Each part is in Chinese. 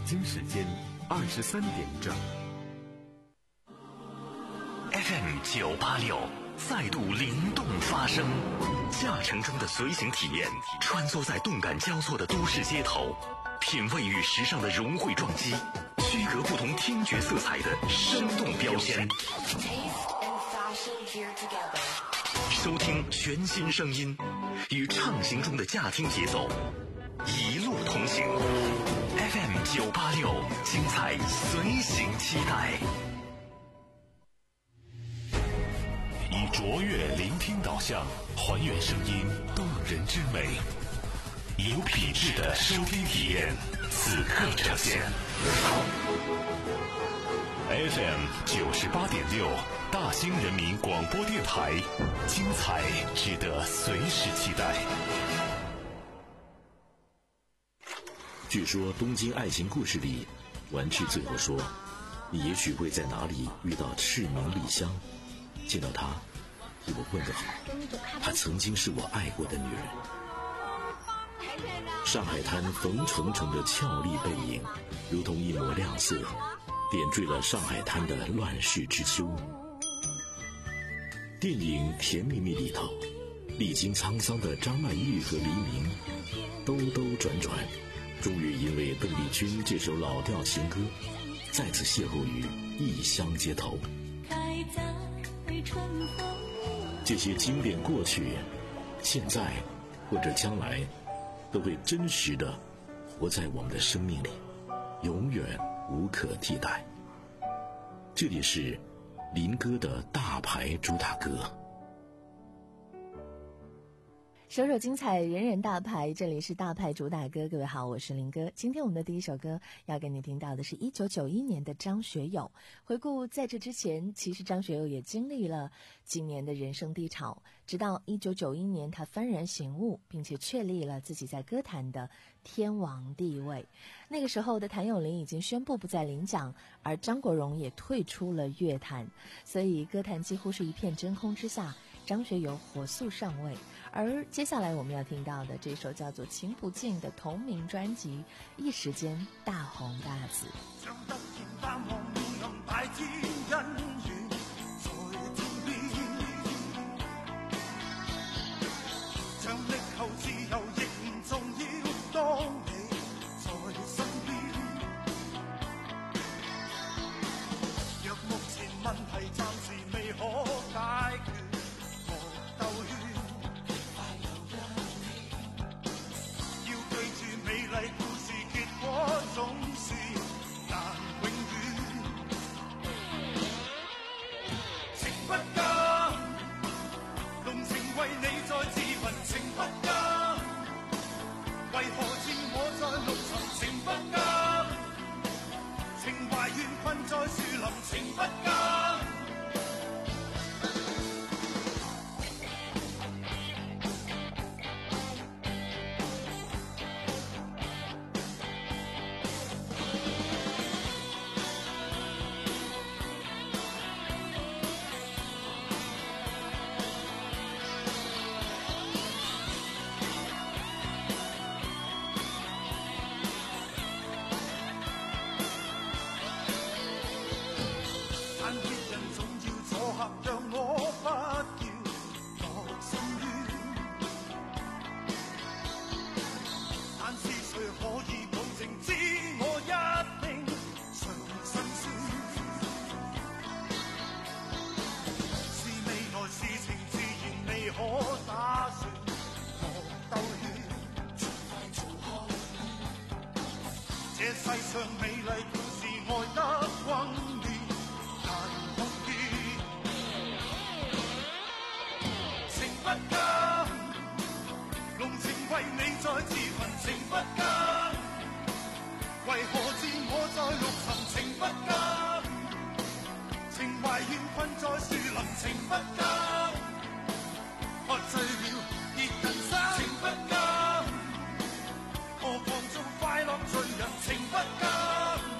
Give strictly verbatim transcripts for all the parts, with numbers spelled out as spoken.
京时间二十三点整。 F M 九八六再度灵动发声，驾乘中的随行体验，穿梭在动感交错的都市街头，品味与时尚的融汇撞击，区隔不同听觉色彩的生动标签。收听全新声音，与畅行中的驾听节奏，一路同行。F M 九八六，精彩随行期待。 以卓越聆听导向，还原声音动人之美，有品质的收听体验，此刻呈现。F M 九十八点六，大兴人民广播电台，精彩值得随时期待。 据说《东京爱情故事》里，丸治最后说：“你也许会在哪里遇到赤名莉香，见到她，替我问个好，她曾经是我爱过的女人。”上海滩冯程程的俏丽背影，如同一抹亮色，点缀了上海滩的乱世之秋。电影《甜蜜蜜》里头，历经沧桑的张曼玉和黎明，兜兜转转，终于因为邓丽君这首老调情歌，再次邂逅于异乡街头。这些经典过去，现在或者将来，都会真实的活在我们的生命里，永远无可替代。这里是林哥的大牌主打歌。 首首精彩，人人大牌，这里是大牌主打歌。各位好，我是林哥。今天我们的第一首歌要给你听到的是一九九一年的张学友。回顾在这之前，其实张学友也经历了几年的人生低潮，直到一九九一年他幡然醒悟，并且确立了自己在歌坛的天王地位。那个时候的谭咏麟已经宣布不再领奖，而张国荣也退出了乐坛，所以歌坛几乎是一片真空之下，张学友火速上位。而接下来我们要听到的这首叫做《情不尽》的同名专辑，一時間大紅大紫。像突然淡忘暗大戰恩怨在天邊，像力求自由亦唔重要，當你在身邊。若目前問題暫時未可解決，美麗故事結果總是難永遠，情不甘，濃情為你再自焚，情不甘，為何似我在陸沉，情不甘，情懷怨困在樹林，情不甘。讓我不要落深淵，但是誰可以保證知我一定常辛酸？是未來事情自然未可打算，莫兜圈，盡快做開。這世上美麗故事愛得轟烈，難碰見。不甘，濃情為你再自焚，情不甘，為何自我在陸沉，情不甘，情懷怨困在樹林，情不甘，喝醉了跌近山，情不甘，何妨做快樂罪人，情不甘。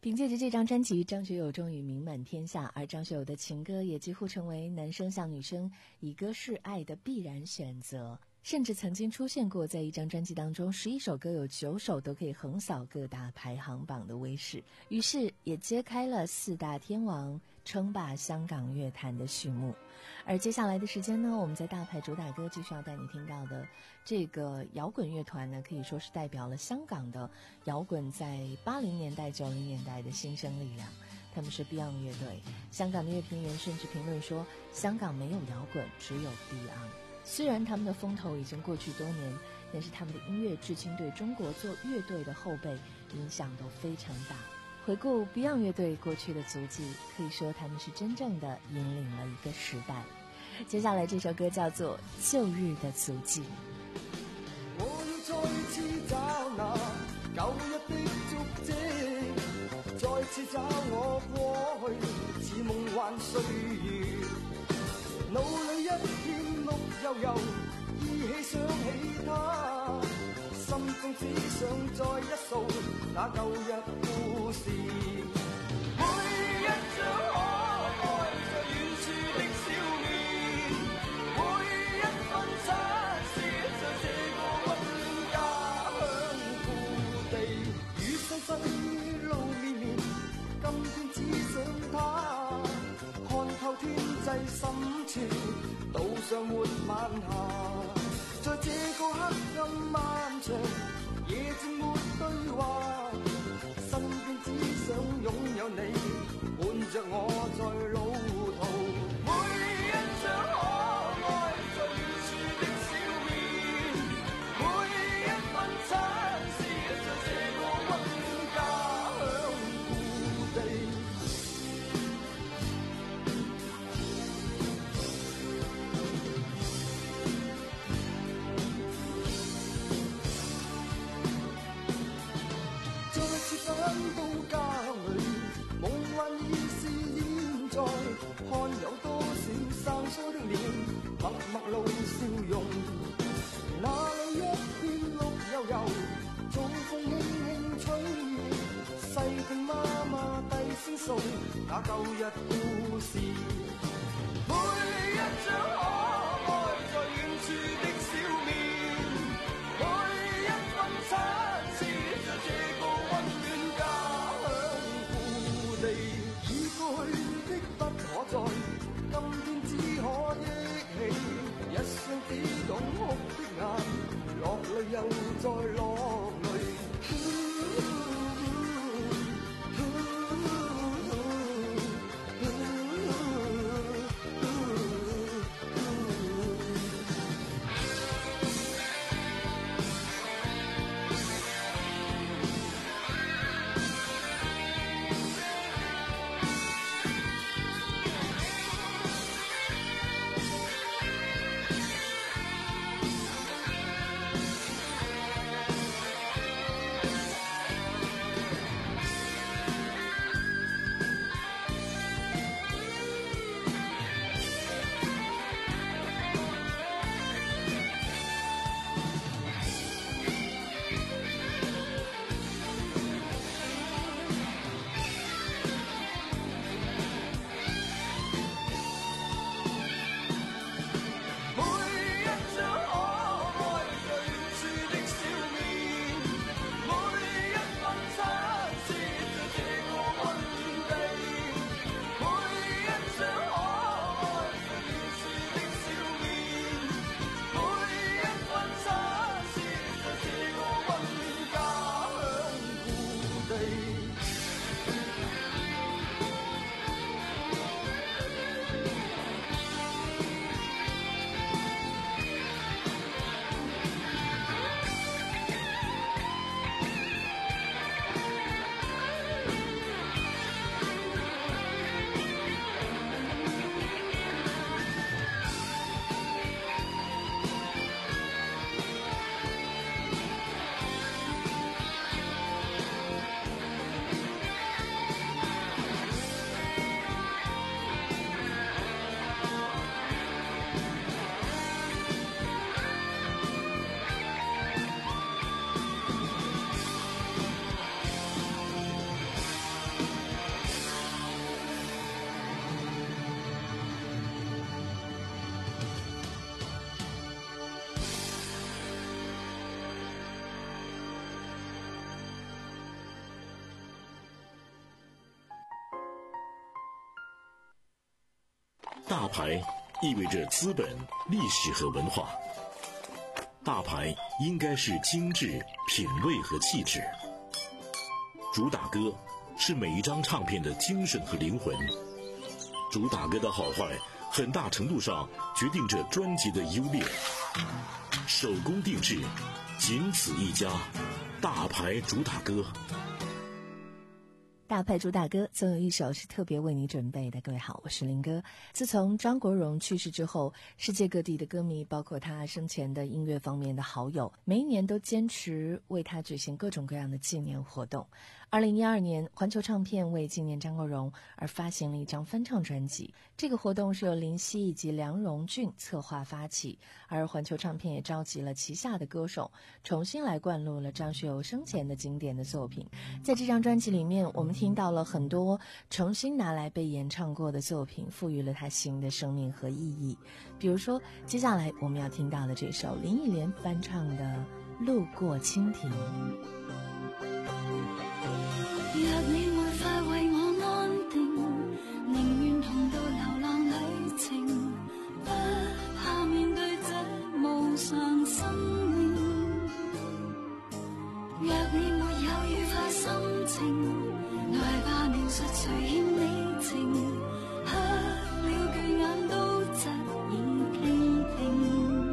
凭借着这张专辑，张学友终于名满天下，而张学友的情歌也几乎成为男生向女生以歌示爱的必然选择，甚至曾经出现过在一张专辑当中十一首歌有九首都可以横扫各大排行榜的威势，于是也揭开了四大天王称霸香港乐坛的序幕。而接下来的时间呢，我们在大牌主打歌继续要带你听到的这个摇滚乐团呢，可以说是代表了香港的摇滚在八零年代九零年代的新生力量，他们是 Beyond 乐队。香港的乐评人甚至评论说，香港没有摇滚，只有 Beyond。虽然他们的风头已经过去多年，但是他们的音乐至今对中国做乐队的后辈影响都非常大。回顾 Beyond 乐队过去的足迹，可以说他们是真正的引领了一个时代。接下来这首歌叫做《旧日的足迹》。 我要再次找那舊日的足跡，再次找我過去似夢幻歲月，腦裏一片綠油油，依稀想起他，心中只想再一掃那舊日故事。每一張可愛在遠處的笑面，每一分親切在這個溫暖家鄉故地，與世世路綿綿，今天只想他，看透天際深處，道上沒晚霞。在這個黑暗漫長，夜靜沒對話，身邊只想擁有你，伴着我在路途。每一張可愛在遠處的笑面，每一分親切在這個溫暖家鄉故地。返到家裏，夢幻已是現在，看有多少生疏的臉，默默露笑容。那裏一片綠油油，早風輕輕吹，細聽媽媽低聲訴那舊日故事。每一張可愛在遠處的笑面，每一分親切在這個溫暖家鄉故地。已過去的不可再，今天只可憶起，一雙只懂哭的眼，落淚又再落淚。 大牌意味着资本、历史和文化。大牌应该是精致、品味和气质。主打歌是每一张唱片的精神和灵魂。主打歌的好坏，很大程度上决定着专辑的优劣。手工定制，仅此一家，大牌主打歌。 大牌主打歌总有一首是特别为你准备的。各位好，我是林哥。自从张国荣去世之后，世界各地的歌迷，包括他生前的音乐方面的好友，每一年都坚持为他举行各种各样的纪念活动。二零一二年，环球唱片为纪念张国荣而发行了一张翻唱专辑。这个活动是由林夕以及梁荣俊策划发起，而环球唱片也召集了旗下的歌手，重新来灌录了张学友生前的经典的作品。在这张专辑里面，我们听到了很多重新拿来被演唱过的作品，赋予了它新的生命和意义。比如说，接下来我们要听到的这首林忆莲翻唱的《路过蜻蜓》。 若你沒法為我安定，寧願同到流浪旅程，不怕面對這無常生命。若你沒有愉快心情，來吧描述誰欠你情，黑了巨眼都側耳傾聽，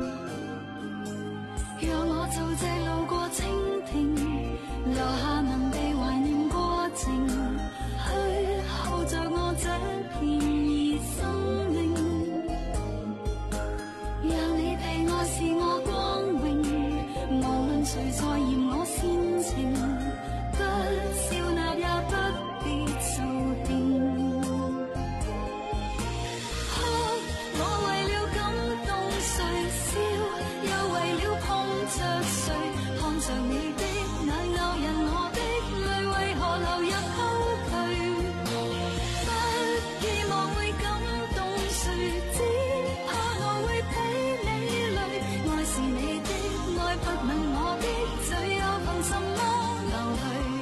讓我做這路過蜻蜓，留下能被懷念過程，去候着我這片兒生命，讓你被愛是我光榮，無論誰在嫌我煽情，不笑納也不必掃興。我為了感動誰笑，又為了碰着誰，看着你的眼咬人我的淚，為何流入溝渠？不希望會感動誰，只怕我會俾你累。愛是你的愛，不吻我的嘴，又憑什麼流淚？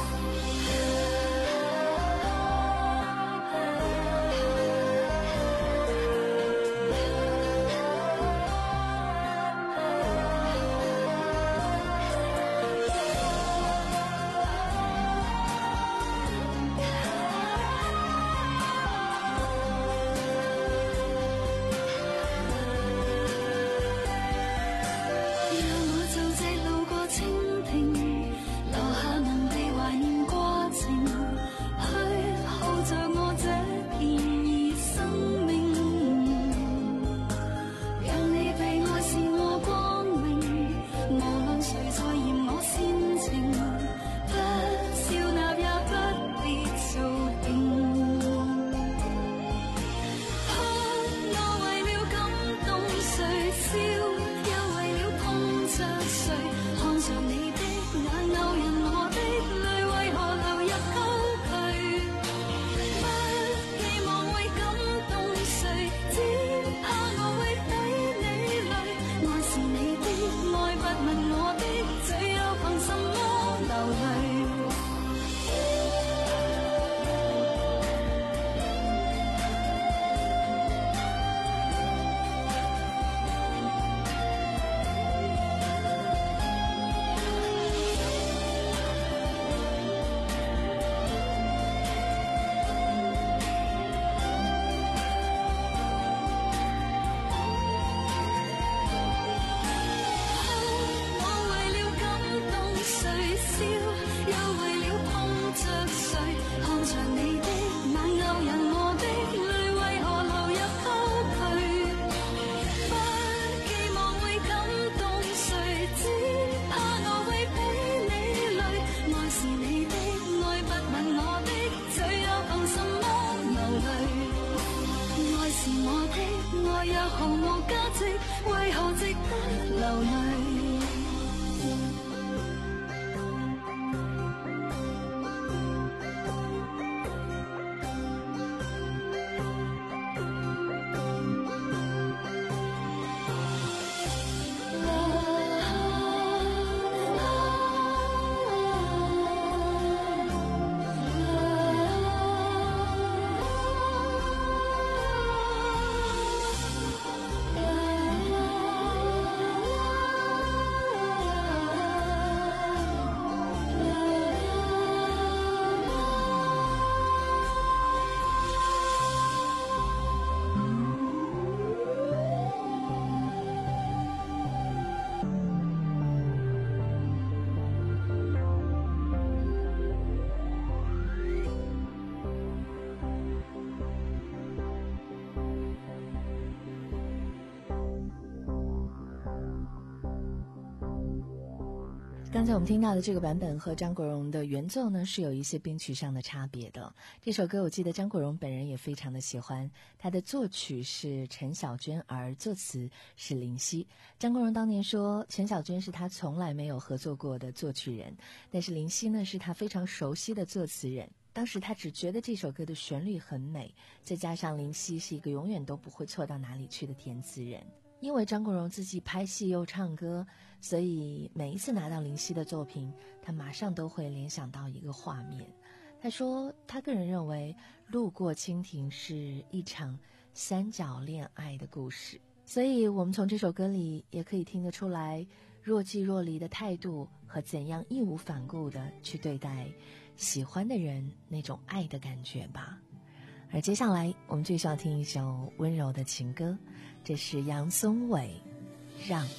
毫無價值，為何值得流淚？ 刚才我们听到的这个版本和张国荣的原奏呢是有一些编曲上的差别的。这首歌我记得张国荣本人也非常的喜欢，他的作曲是陈小娟，而作词是林夕。张国荣当年说陈小娟是他从来没有合作过的作曲人，但是林夕呢是他非常熟悉的作词人。当时他只觉得这首歌的旋律很美，再加上林夕是一个永远都不会错到哪里去的填词人。因为张国荣自己拍戏又唱歌，所以每一次拿到林夕的作品，他马上都会联想到一个画面。他说他个人认为路过蜻蜓是一场三角恋爱的故事，所以我们从这首歌里也可以听得出来若即若离的态度和怎样义无反顾地去对待喜欢的人那种爱的感觉吧。而接下来我们就需要听一首温柔的情歌，这是杨松伟《让》。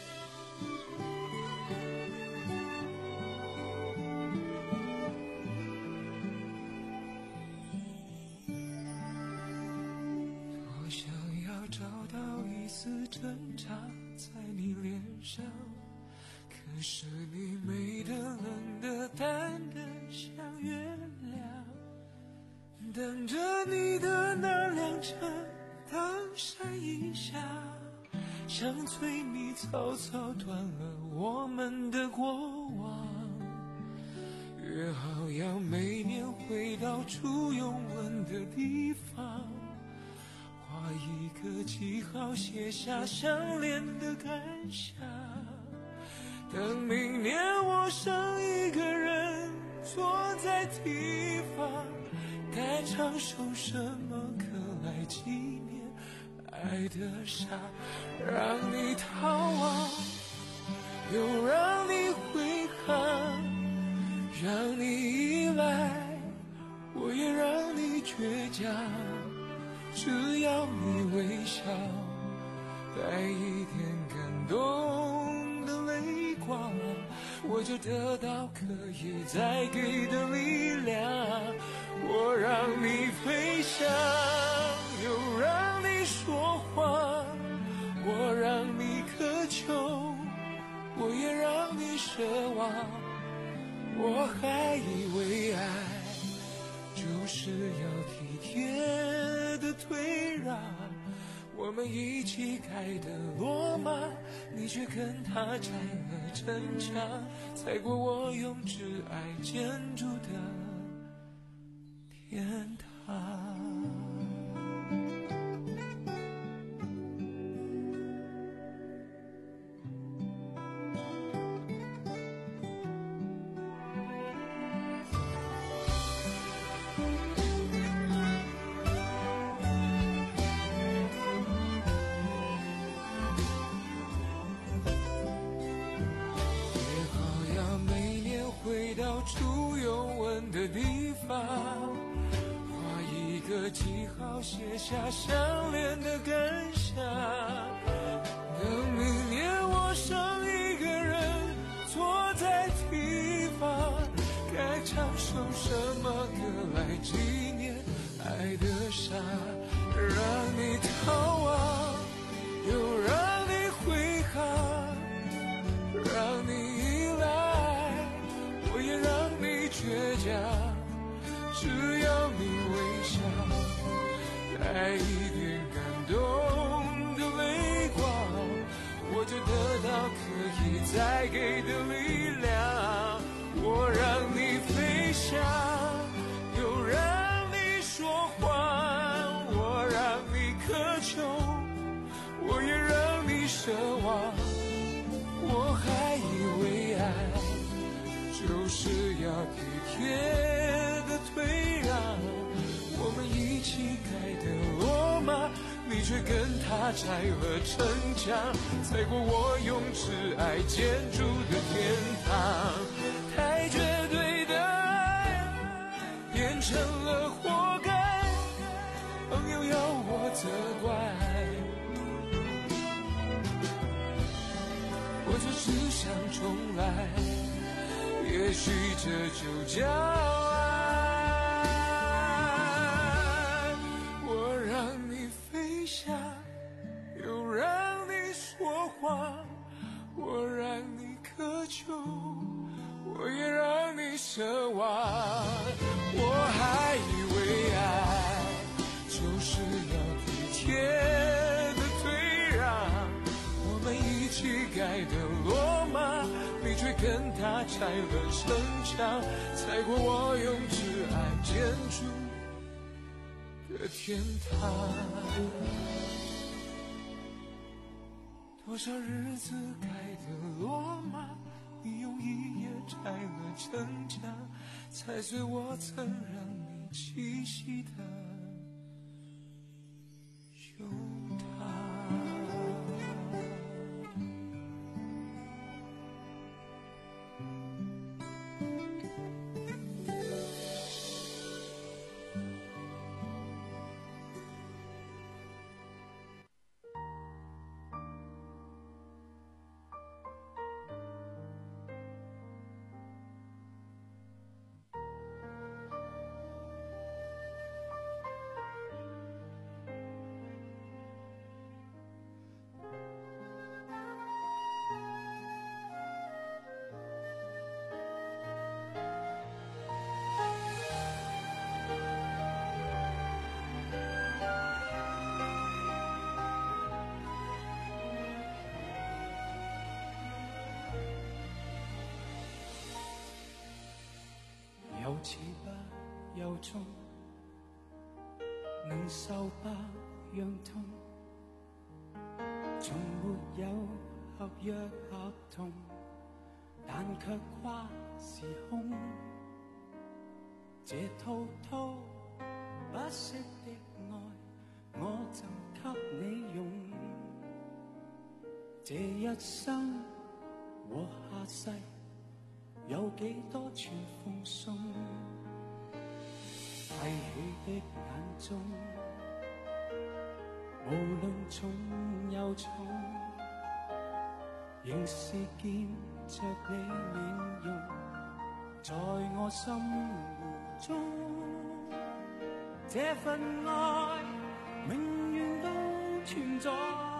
我想要找到一丝挣扎在你脸上，可是你美得冷得淡得像月亮，等着你的那辆车当闪一下，像催你草草断了我们的过往。约好要每年回到初拥吻的地方，画一个记号，写下相恋的感想。等明年我剩一个人坐在地方，该唱首什么歌来纪念爱的傻，让你逃亡，又让你回航，让你依赖，我也让你倔强，只要你微笑，带一点感动的泪光，我就得到可以再给的力量。我让你飞翔，又让你说谎，我让你渴求，我也让你奢望。我还以为爱就是要体贴的退让，我们一起盖的罗马，你却跟他拆了城墙，踩过我用挚爱建筑的天堂。回到初拥吻的地方，画一个记号，写下相恋的感想。等明年我剩一个人坐在地方，该唱首什么歌来纪念爱的傻，让你逃亡，又让你回航，让你依赖，我也让你倔强，只要你微笑，带一点感动的泪光，我就得到可以再给的力量。我让你飞翔，又让你说谎，我让你渴求，我也让你奢望。我还以为爱就是要体贴的退让，我们一起盖的罗马，你却跟他拆了城墙，踩过我用挚爱建筑的天堂。太绝对的爱变成了活该，朋友要我责怪，我就只想重来，也许这就叫爱。我让你飞翔，又让你说谎，我让你渴求， 奢望。我还以为爱就是要体贴的退让，我们一起盖的罗马，被追跟他拆了城墙，踩过我用挚爱建筑的天堂。多少日子盖的罗马，你用一夜拆了城墙，踩碎我曾让你栖息的胸膛。有始不有終，能受百樣痛，從沒有合約合同，但卻跨時空。這滔滔不息的愛，我贈給你用。這一生和下世，有幾多串風送，閉起的眼中，無論重又重，仍是見着你面容，在我心湖中，這份愛永遠都存在，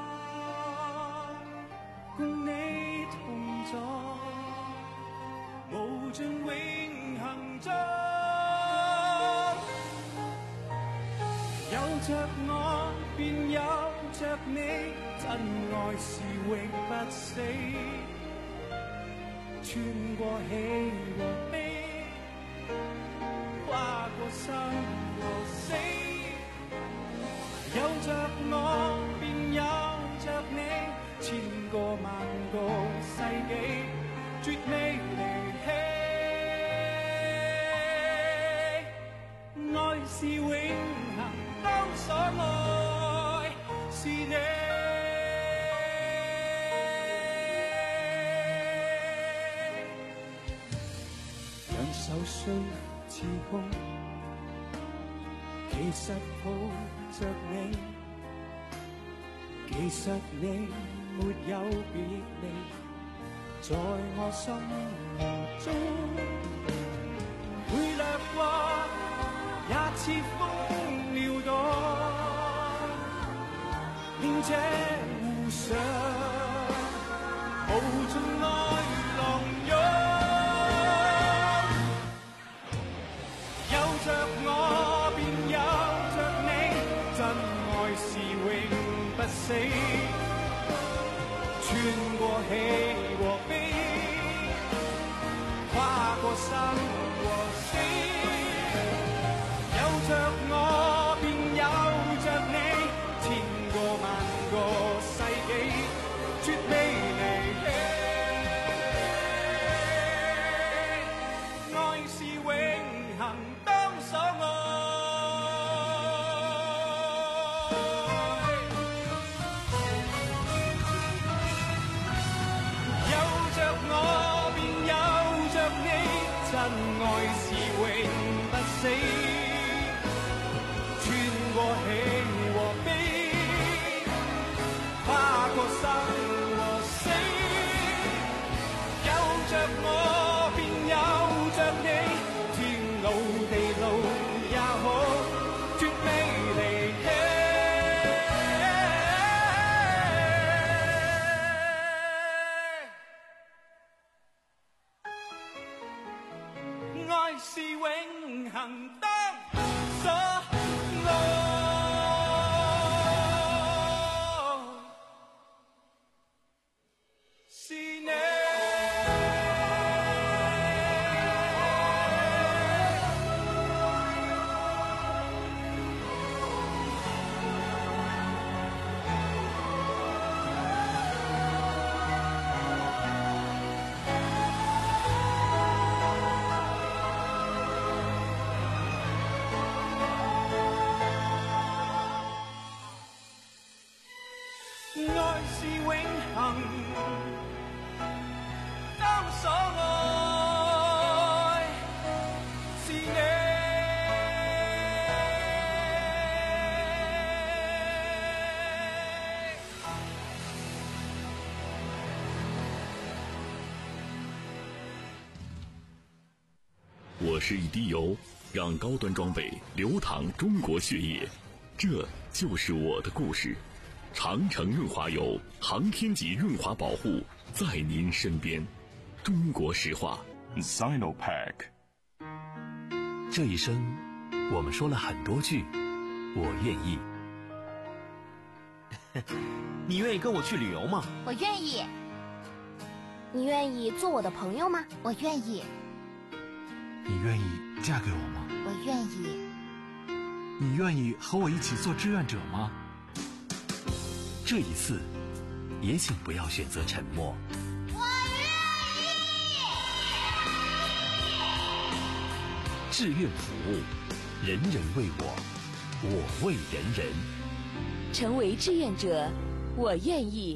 共你同在，無盡永恆中，有着我便有着你，真愛是永不死，穿過喜和悲，跨過生和死，有着我便有着你，千個萬個世紀，絕未離棄。愛是永恆，當所愛是你。兩手雖似空，其實抱着你，其實你沒有別離，在我心中會掠過，也似風撩動，令這湖上無盡愛浪湧。有着我便有着你，真愛是永不死，穿過喜和悲，跨過生和死，有着我便有着你，千個萬個世紀，絕未離棄。愛是永恆，當所愛。有着我便有着你，真愛是永恒。当所愛是你。 我是一滴油，让高端装备流淌中国血液，这就是我的故事。长城润滑油，航天级润滑保护，在您身边。中国石化 Sinopack。 这一生我们说了很多句我愿意。 你愿意跟我去旅游吗？ 我愿意。你愿意做我的朋友吗？我愿意。 你愿意嫁给我吗？ 我愿意。 你愿意和我一起做志愿者吗？ 这一次也请不要选择沉默。 我愿意。志愿服务，人人为我，我为人人。 成为志愿者，我愿意。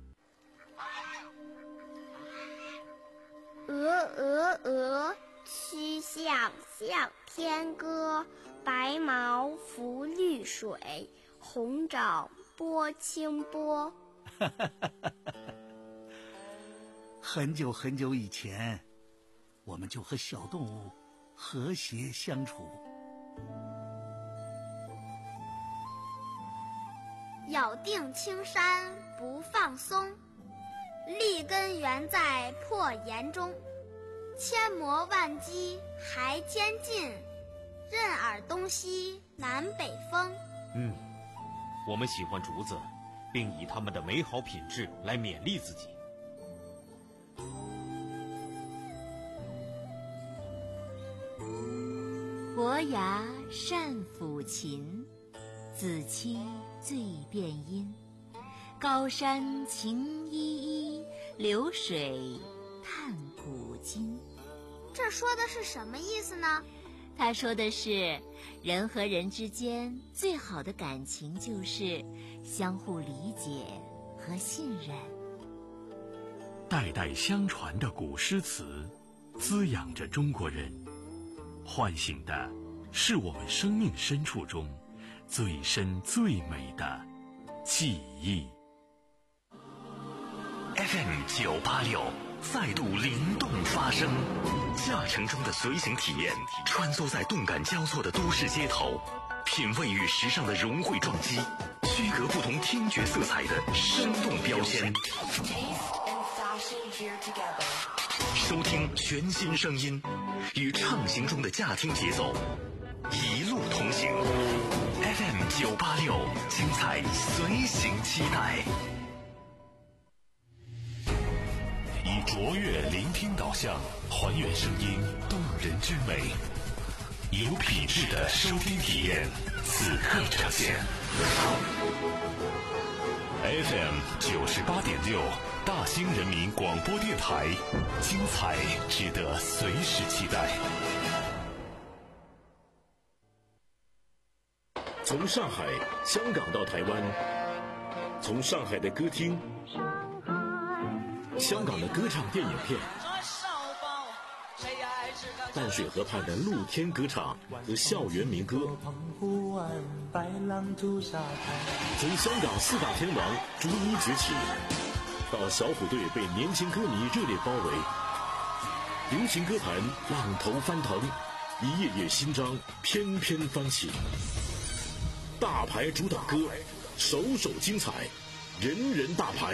鹅鹅鹅，曲项向天歌。白毛浮绿水，红掌拨清波。 很久很久以前，我们就和小动物和谐相处。 咬定青山不放松，立根原在破岩中。千磨万击还坚劲，任尔东西南北风。 嗯，我们喜欢竹子，并以它们的美好品质来勉励自己。 伯牙善抚琴，子期最辨音。高山晴依依，流水叹古今。 这说的是什么意思呢？ 他说的是，人和人之间最好的感情就是相互理解和信任。 代代相传的古诗词，滋养着中国人，唤醒的是我们生命深处中最深最美的记忆。 F M 九八六再度灵动发声，驾乘中的随行体验，穿梭在动感交错的都市街头，品味与时尚的融汇撞击，区隔不同听觉色彩的生动标签。收听全新声音，与畅行中的驾听节奏，一路同行。F M 九八六，精彩随行期待。 以卓越聆听导向，还原声音动人之美，有品质的收听体验，此刻呈现。F M 九十八点六，大兴人民广播电台，精彩值得随时期待。 从上海、香港到台湾，从上海的歌厅。香港的歌唱电影片，淡水河畔的露天歌唱和校园民歌，从香港四大天王逐一崛起，到小虎队被年轻歌迷热烈包围，流行歌坛浪头翻腾，一页页新章翩翩翻起。大牌主打歌，首首精彩，人人大牌。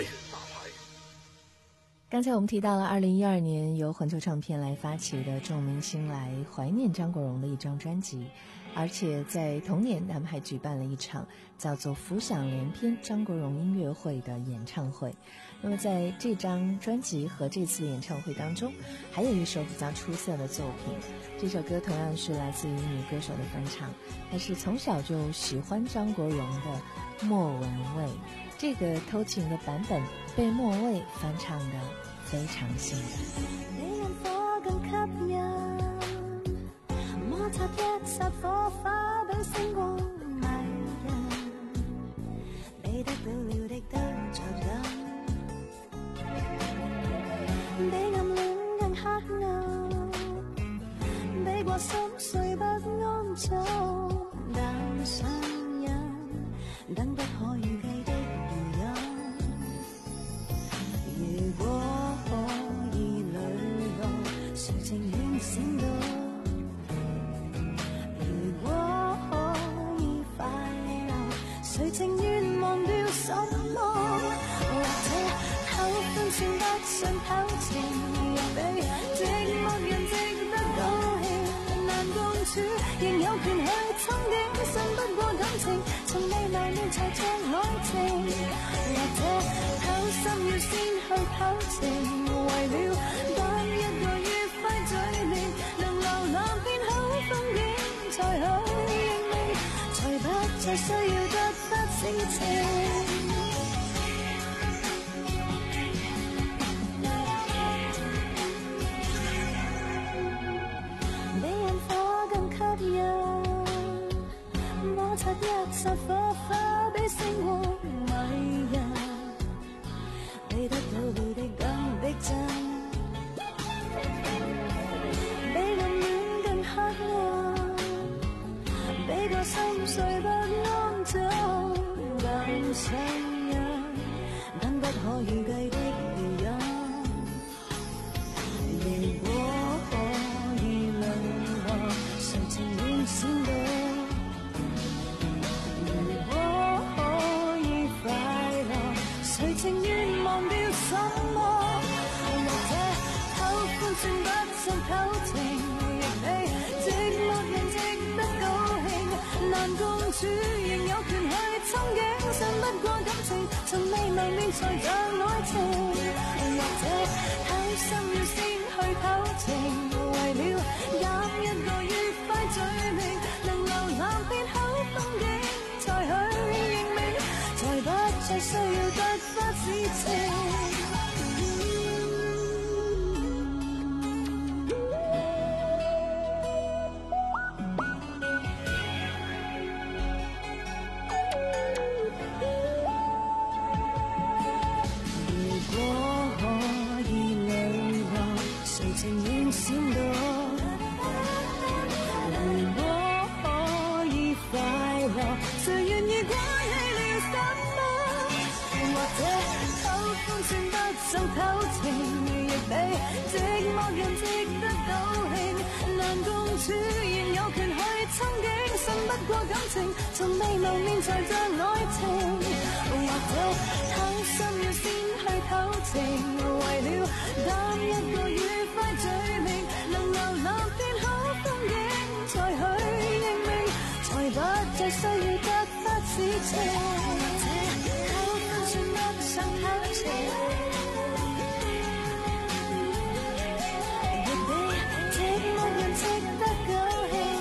刚才我们提到了二零一二年由环球唱片来发起的众明星来怀念张国荣的一张专辑，而且在同年他们还举办了一场叫做浮想联翩张国荣音乐会的演唱会。那么在这张专辑和这次演唱会当中，还有一首比较出色的作品，这首歌同样是来自于女歌手的翻唱，她是从小就喜欢张国荣的莫文蔚。这个偷情的版本被莫蔚翻唱的非常性感。 你眼火更吸引，摩擦一剎火花比星光迷人，你得了了的得着緊。 谁情愿忘掉什么？或者偷分算不上偷情，亦比寂寞人值得高興。難共處，仍有權去憧憬，信不過感情，從未留戀才像愛情。或者偷心要先去偷情，為了當一個愉快嘴臉，能瀏覽遍好風景，才去認命，才不再需要突發事情。摩擦一剎火花，比星光迷人，比得到的更逼真，比暗戀更黑暗，比個心碎不安總更傷人，等不可預計的離人。如果可以兩個，誰情願閃躲？情願忘掉什麼？或者偷歡算不上偷情，亦比寂寞人值得高興。難共處，仍有權去憧憬，信不過感情，從未留戀才像愛情。或者偷心要先去偷情，為了揀一個愉快嘴臉，能瀏覽遍好風景，才去認命，才不再需要突發事情。如果可以兩個，誰情願閃躲？如果可以快樂，誰願意關起了心？或者偷歡算不上偷情，亦比寂寞人值得高興。難共處，仍有權去憧憬，信不過感情，從未留戀才像愛情。或者偷心要先去偷情，為了揀一個愉快嘴臉，能瀏覽遍好風景，才去認命，才不再需要突發事情。想偷情，亦比寂寞人值得高興。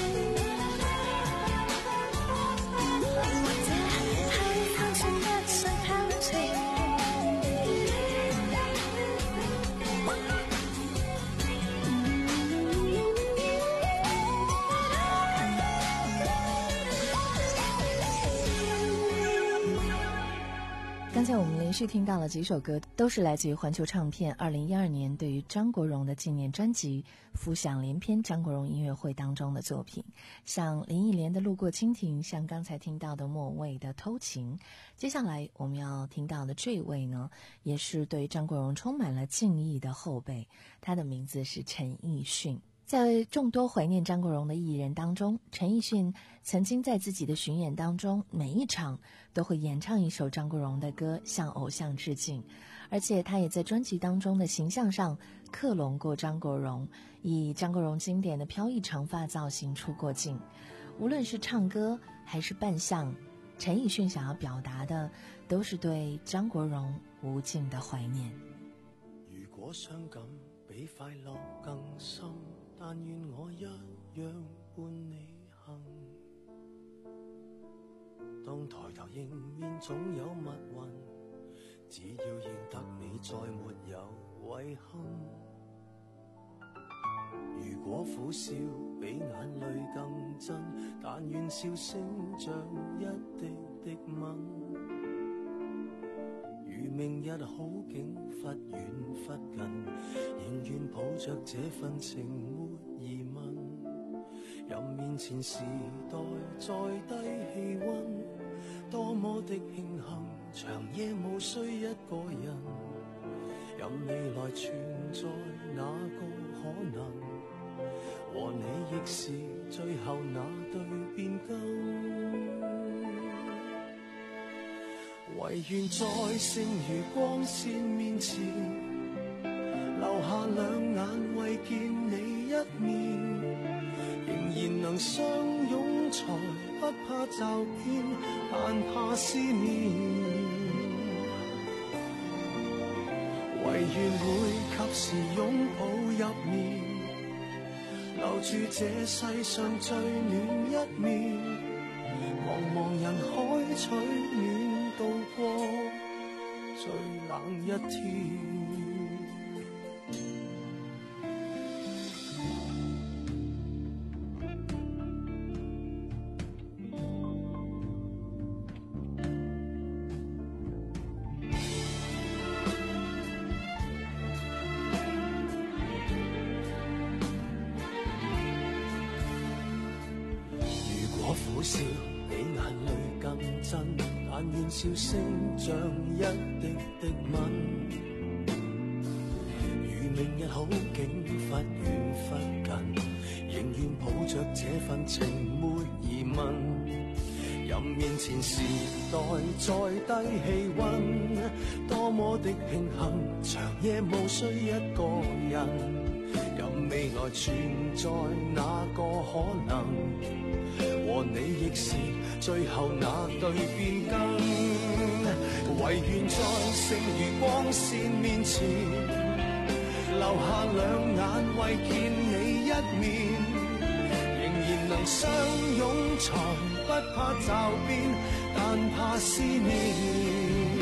或者偷歡算不上偷情。 刚才我们连续听到了几首歌，都是来自于环球唱片二零一二年对于张国荣的纪念专辑《浮想联翩》张国荣音乐会当中的作品，像林忆莲的《路过蜻蜓》，像刚才听到的莫文蔚的《偷情》。接下来我们要听到的这位呢，也是对张国荣充满了敬意的后辈，他的名字是陈奕迅。在众多怀念张国荣的艺人当中，陈奕迅曾经在自己的巡演当中，每一场都会演唱一首张国荣的歌，向偶像致敬。而且他也在专辑当中的形象上克隆过张国荣，以张国荣经典的飘逸长发造型出过镜。无论是唱歌还是扮相，陈奕迅想要表達的都是對張國榮無盡的懷念。 如果傷感比快樂更深，但願我一樣伴你行。當抬頭迎面總有密雲，只要認得你再沒有遺憾。如果苦笑比眼淚更真，但願笑聲像一滴滴吻。如明日好景忽遠忽近，仍願抱着這份情沒疑問。任面前時代再低氣溫，多麼的慶幸，長夜無需一個人。任未來存在哪個可能，和你亦是最後那對變更。 唯愿在剩餘光線面前，留下兩眼為見你一面，仍然能相擁才不怕驟變，但怕思念。唯願會及時擁抱入眠，留住這世上最暖一面，茫茫人海取暖度過最冷一天。苦笑比眼淚更真，但願笑聲像一滴滴吻。如明日好景忽遠忽近，仍願抱着這份情沒疑問。任面前時代再低氣溫，多麼的慶幸，長夜無需一個人。任未來存在哪個可能，和你亦是最後那對變更，唯願在剩餘光線面前，留下兩眼為見你一面，仍然能相擁才不怕驟變，但怕思念。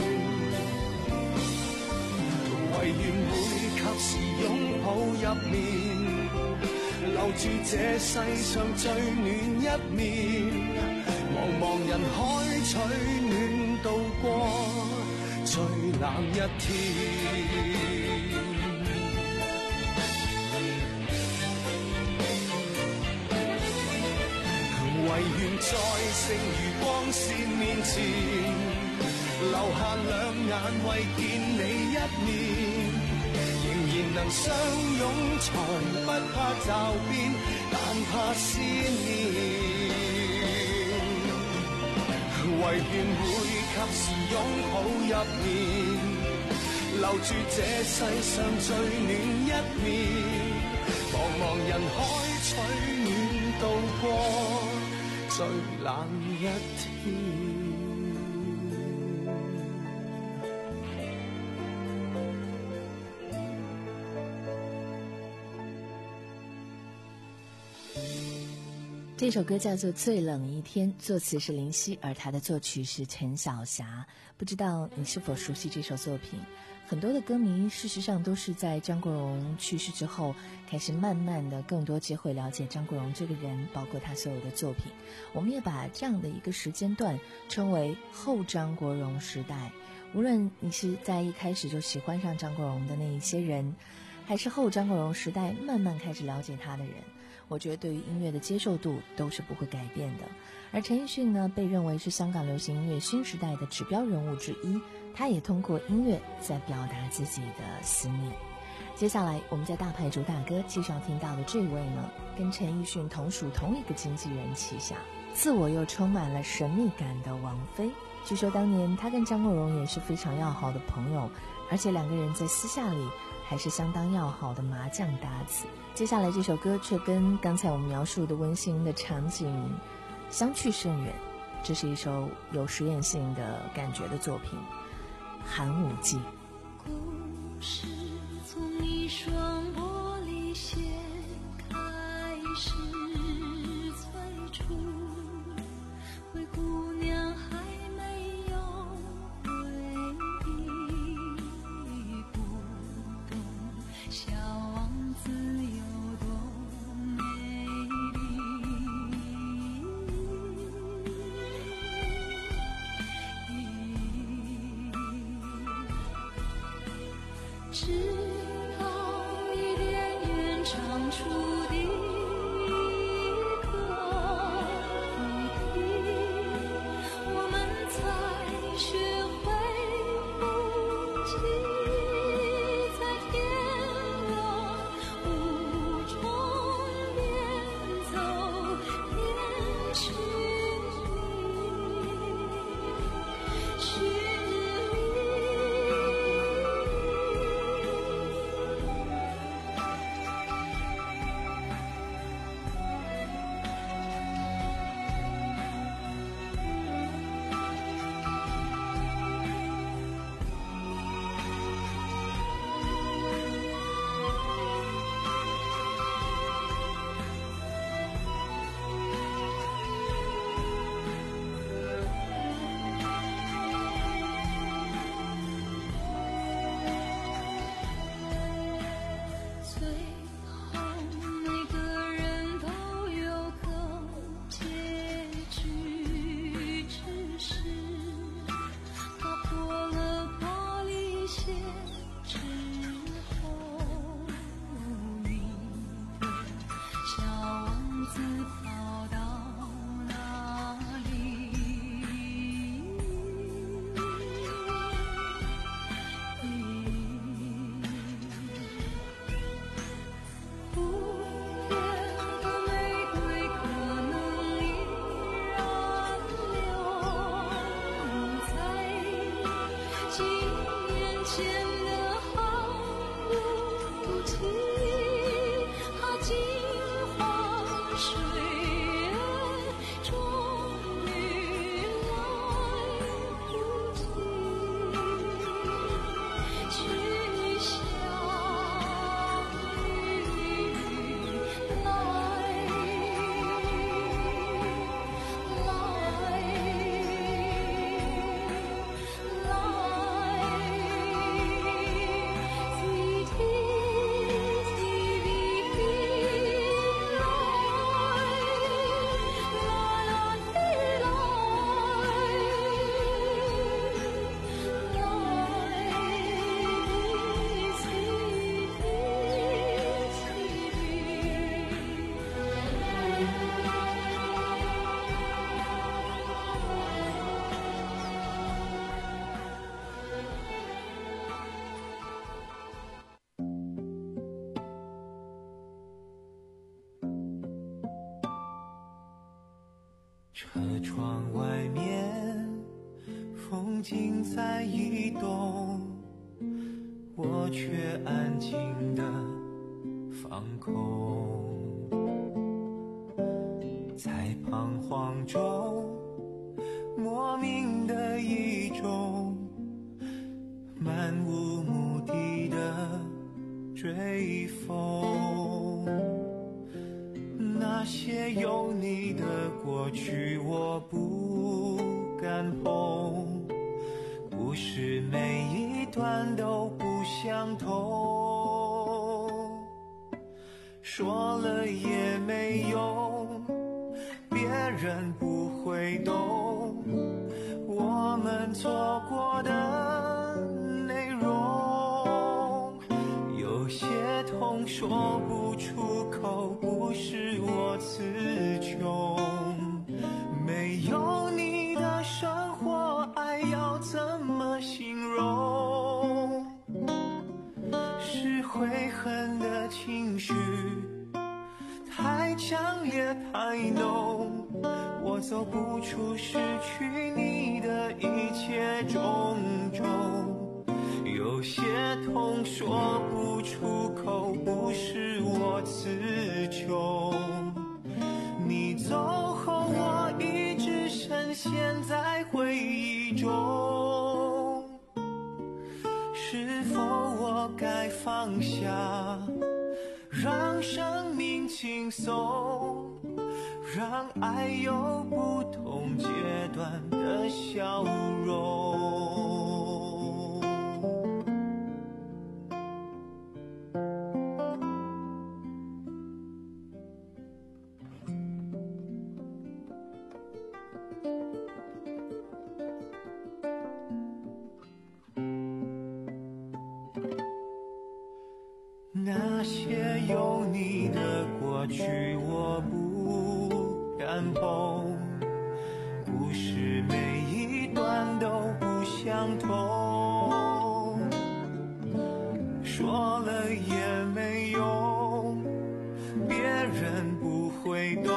唯願會及時擁抱入眠，留住這世上最暖一面，茫茫人海取暖度過最冷一天。唯願在剩餘光線面前，留下兩眼為見你一面，仍然能相擁才不怕驟變，但怕思念。唯願會及時擁抱入眠，留住這世上最暖一面，茫茫人海取暖度過最冷一天。 这首歌叫做《最冷一天》，作词是林夕，而他的作曲是陈晓霞。不知道你是否熟悉这首作品？很多的歌迷事实上都是在张国荣去世之后，开始慢慢的更多机会了解张国荣这个人，包括他所有的作品。我们也把这样的一个时间段称为后张国荣时代。无论你是在一开始就喜欢上张国荣的那一些人，还是后张国荣时代慢慢开始了解他的人，我觉得对于音乐的接受度都是不会改变的。而陈奕迅呢，被认为是香港流行音乐新时代的指标人物之一，他也通过音乐在表达自己的思念。接下来我们在大牌主打歌继续要听到的这位呢，跟陈奕迅同属同一个经纪人旗下，自我又充满了神秘感的王菲。据说当年他跟张国荣也是非常要好的朋友，而且两个人在私下里还是相当要好的麻将搭子。接下来这首歌却跟刚才我们描述的温馨的场景相去甚远，这是一首有实验性的感觉的作品《寒武纪》。 故事从一双玻璃鞋开始催促，灰姑娘还没有回忆，不懂小王子有多美丽，直到伊甸园长出的一个主题，我们才学会呼吸，在天落雾中边走边去寻车窗外面风景在移动，我却安静地放空，在彷徨中莫名的一种漫无目的的追风。那些有你的过去我不敢碰，故事每一段都不相同，说了也没用，别人不会懂我们错过的内容。有些痛说不出口，不是我词穷，没有你的生活，爱要怎么形容？是悔恨的情绪太强烈太浓，我走不出失去你的一切种种。有些痛说不出口，不是我词穷，你走后我一直深陷在回忆中，是否我该放下，让生命轻松，让爱有不同阶段的笑容。那些有你的过去我不敢碰，故事每一段都不相同，说了也没用，别人不会懂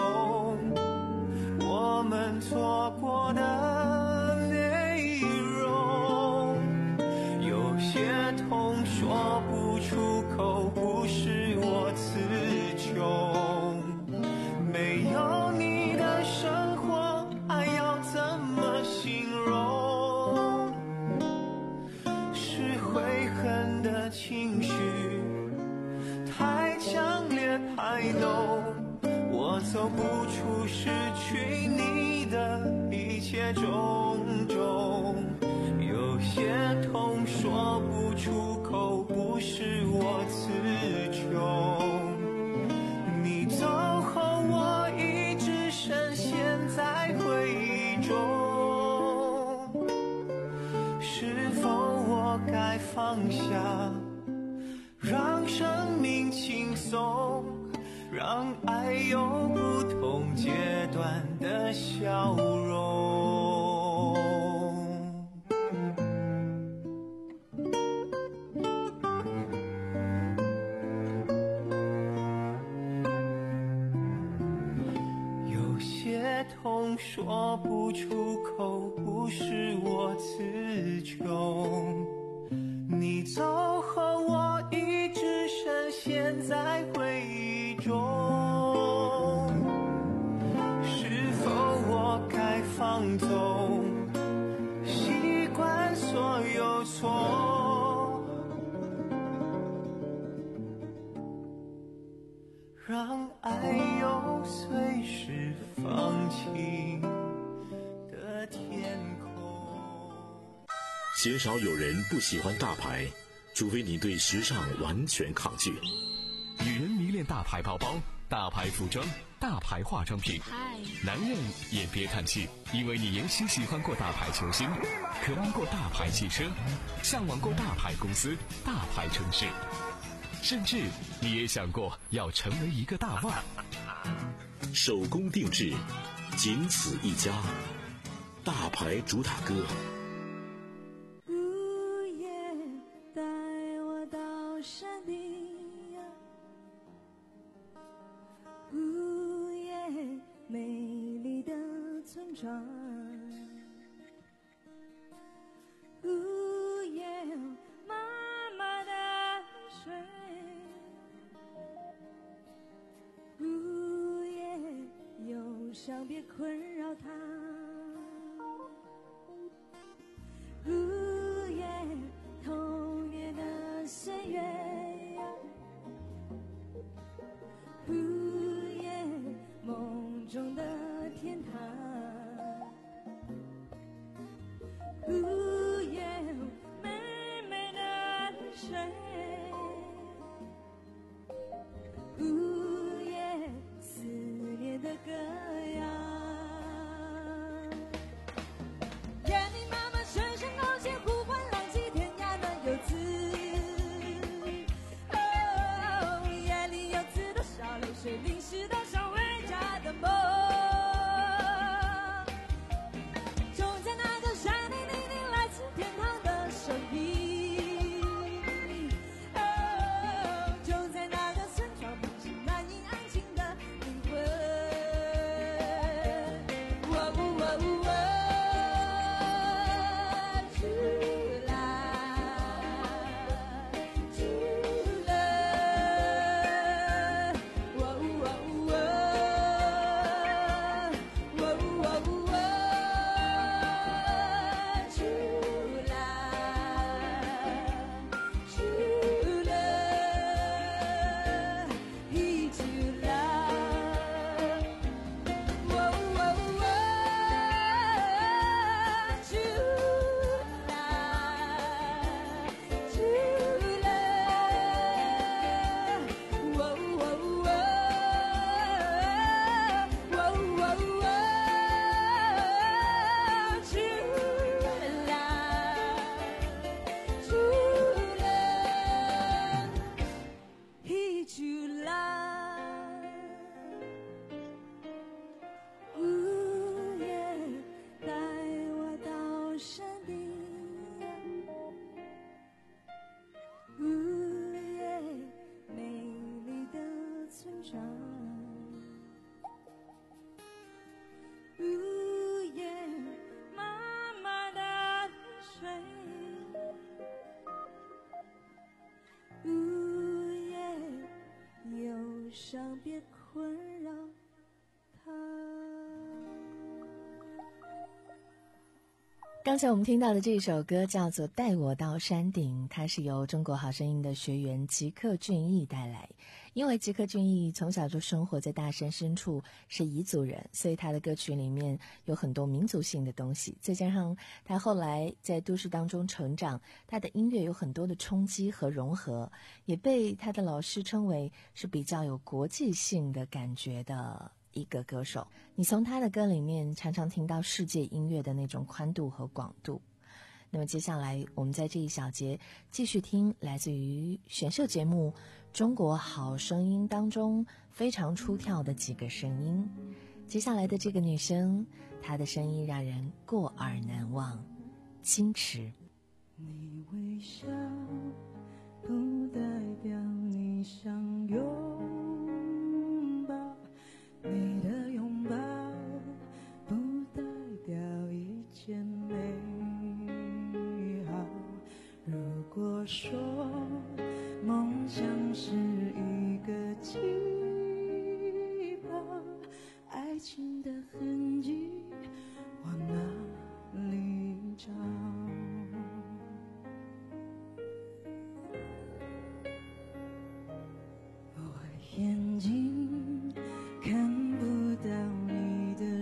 我们错过的内容。有些痛说不出口，不是我词穷，没有你的生活，爱要怎么形容？是悔恨的情绪太强烈太浓，我走不出失去你的一切种种。有些痛说不出口，不是我词穷，你走后我一直深陷在回忆中，是否我该放下，让生命轻松，让爱有不同阶段的笑容。有些痛说不出口，不是我词穷，你你走后，我一直深陷在回忆中。是否我该放纵，习惯所有错，让爱有随时放晴的天空。 鲜少有人不喜欢大牌，除非你对时尚完全抗拒。 女人迷恋大牌包包、大牌服装、大牌化妆品，男人也别叹气，因为你也许喜欢过大牌球星，渴望过大牌汽车，向往过大牌公司、大牌城市，甚至你也想过要成为一个大腕。 手工定制，仅此一家，大牌主打歌。 午夜带我到山顶，午夜美丽的村庄，午夜妈妈的水，午夜忧伤别困扰她，午夜童年的岁月，午夜梦中的天堂，午夜美美的水，午夜思念的歌谣。愿你妈妈深深高兴，呼唤浪迹天涯暖游子。哦，夜里有子多少泪水淋湿多少回家的梦。就在那个山顶听听来自天堂的声音。哦，就在那个村庄平静难以安静的灵魂。喔呜喔呜喔。别困扰他。 刚才我们听到的这首歌叫做《带我到山顶》，它是由中国好声音的学员吉克隽逸带来。因为吉克隽逸从小就生活在大山深处，是彝族人，所以他的歌曲里面有很多民族性的东西，再加上他后来在都市当中成长，他的音乐有很多的冲击和融合，也被他的老师称为是比较有国际性的感觉的一个歌手。你从他的歌里面常常听到世界音乐的那种宽度和广度。那么接下来我们在这一小节继续听来自于选秀节目《中国好声音》当中非常出挑的几个声音。接下来的这个女生，她的声音让人过耳难忘，矜持。 你微笑不代表你想拥抱，你的拥抱不代表一切美好。如果说梦想是一个气泡，爱情的痕迹往哪里找？我眼睛看不到你的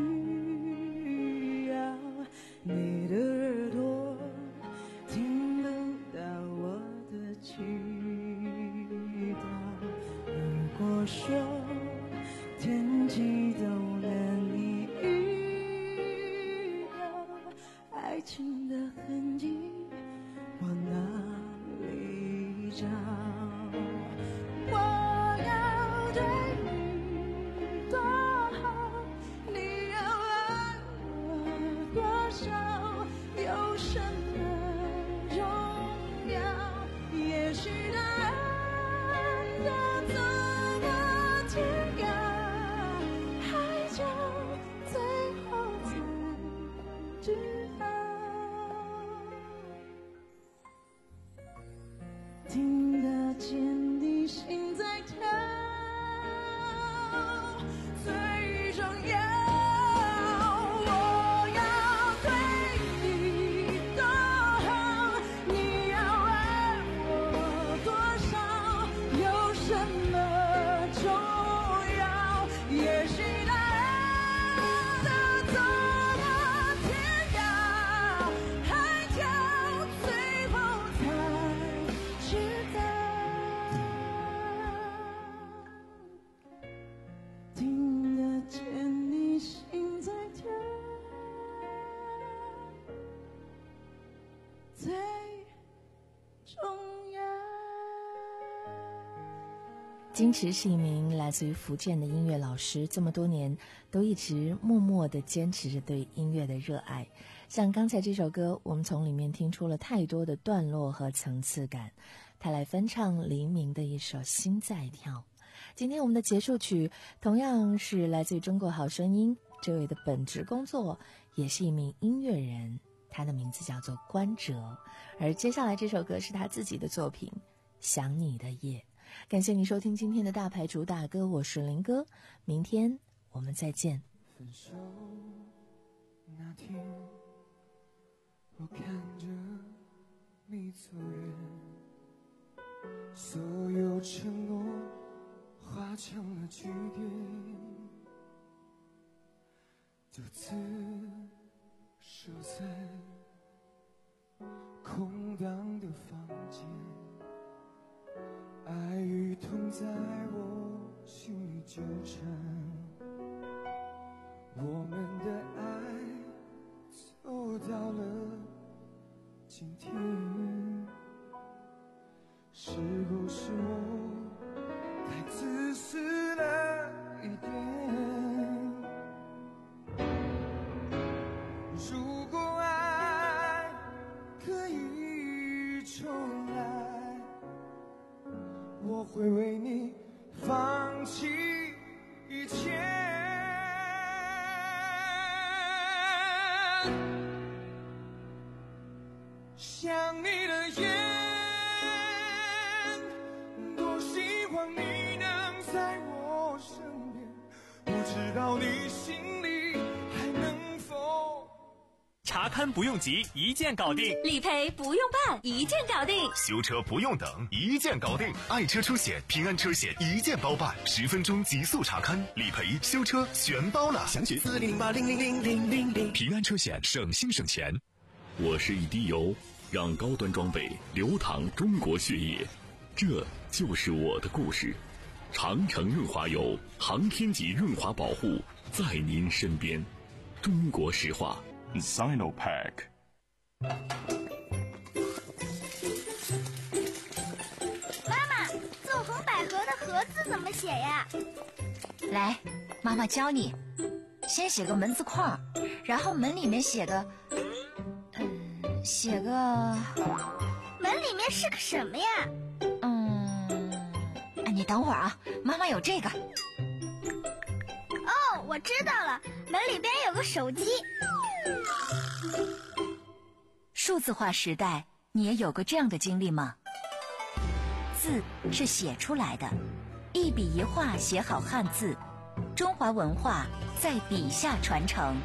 需要，你的耳朵听不到我的祈祷。如果说天气都难以预料，爱情的痕迹往哪里找？我要对你多好，你要爱我多少？有什么重要？也许答案要走过天涯，海角最后才知道。听得见你心在跳，最重要。我要对你多好，你要爱我多少？有什么重要？也许答案都走过天涯，海角最后才知道。听得见你心在跳，最重要。 金池是一名来自于福建的音乐老师，这么多年都一直默默地坚持着对音乐的热爱。像刚才这首歌，我们从里面听出了太多的段落和层次感。他来翻唱黎明的一首《心在跳》。今天我们的结束曲同样是来自于中国好声音，这位的本职工作也是一名音乐人，他的名字叫做关喆。而接下来这首歌是他自己的作品《想你的夜》。感谢你收听今天的大牌主打歌，我是林哥，明天我们再见。 分手那天，我看着你走远，所有承诺化成了句点，独自守在空荡的房间，爱与痛在我心里纠缠，我们的爱走到了今天，是不是我太自私了一点？如果爱可以重来，我会为你放弃一切。想你的夜，多希望你能在我身边，不知道你心里还能否。 查勘不用急，一键搞定； 理赔不用办，一键搞定； 修车不用等，一键搞定。爱车出险、平安车险一键包办，十分钟极速查勘、理赔、修车全包了。详询四零零八零零零零零零。平安车险，省心省钱。 我是一滴油，让高端装备流淌中国血液，这就是我的故事。长城润滑油，航天级润滑保护，在您身边。中国石化 Sinopack。 妈妈，纵横捭阖的阖字怎么写呀？ 来，妈妈教你。先写个门字框，然后门里面写个嗯，写个门里面是个什么呀？ 嗯，你等会儿啊，妈妈有这个。 哦，我知道了，门里边有个手机。 数字化时代， 你也有过这样的经历吗？字是写出来的，一笔一画写好汉字，中华文化在笔下传承。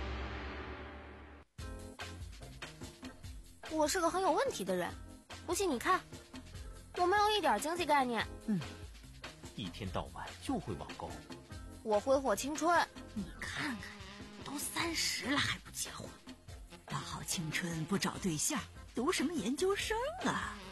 我是个很有问题的人，不信你看，我没有一点经济概念。 嗯，一天到晚就会网购。 我挥霍青春。 你看看，都三十了还不结婚，大好青春不找对象，读什么研究生啊？